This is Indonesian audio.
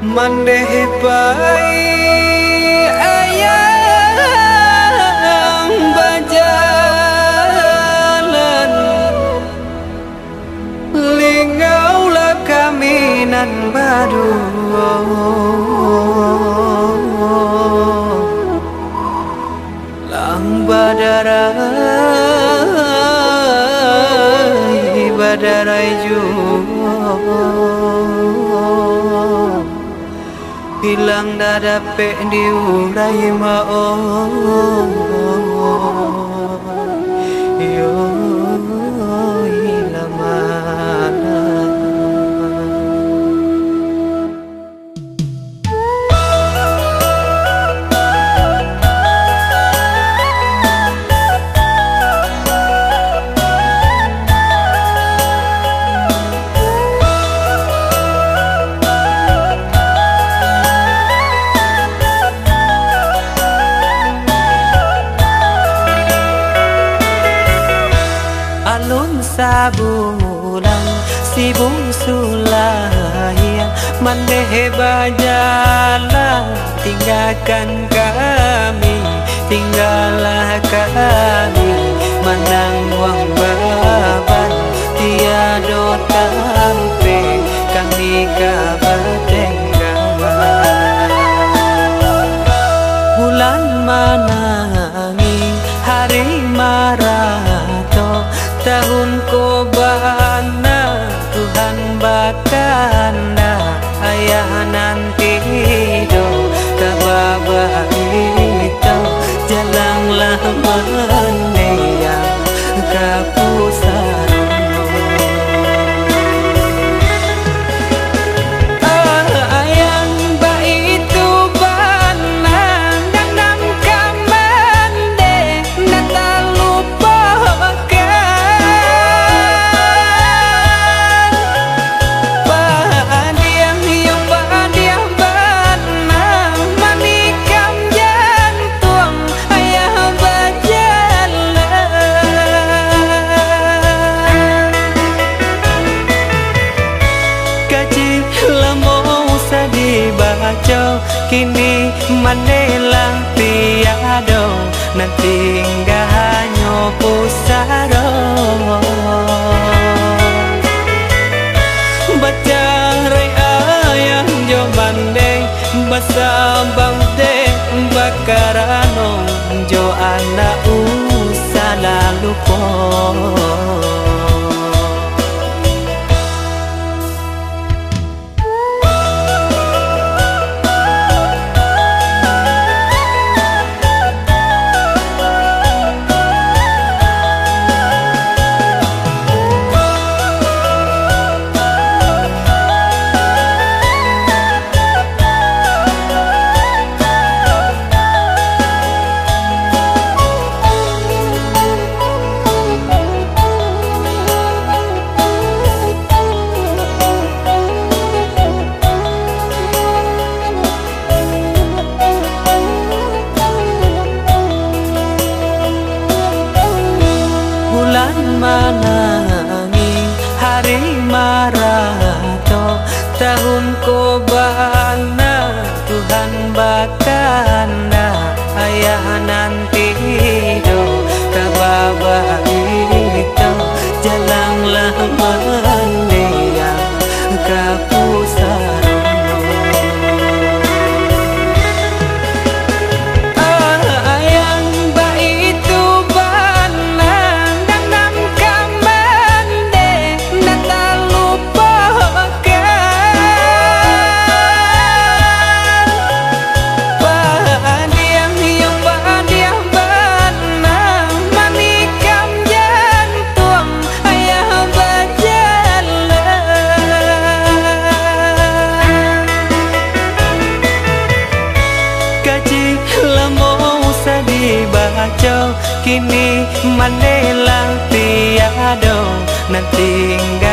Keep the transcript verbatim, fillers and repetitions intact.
Mandeh bai ayang bajalan lingaulah kaminan badu lang badarai badarai juga hilang dada pe diurai mau yo hilamana alun sabulan sibung sulaya mandeh bajalan tinggalkan kami tinggallah kami menang wang baban tiada tampe kami kabadenggawan bulan manangi hari marato tahun kobana Tuhan bakana ayah nanti do kababa itu jalanglah meneya kapusaro kini manelang tiado nanti nggak hanya pusaro baca rai ayang jo bandeng basabang de bakarano jo anak usah lalu po bulan manangi hari marato tahun kobana Tuhan bakana ayah nanti do kababa itu jalanglah meneya kapusaro kini manelang tiado nanti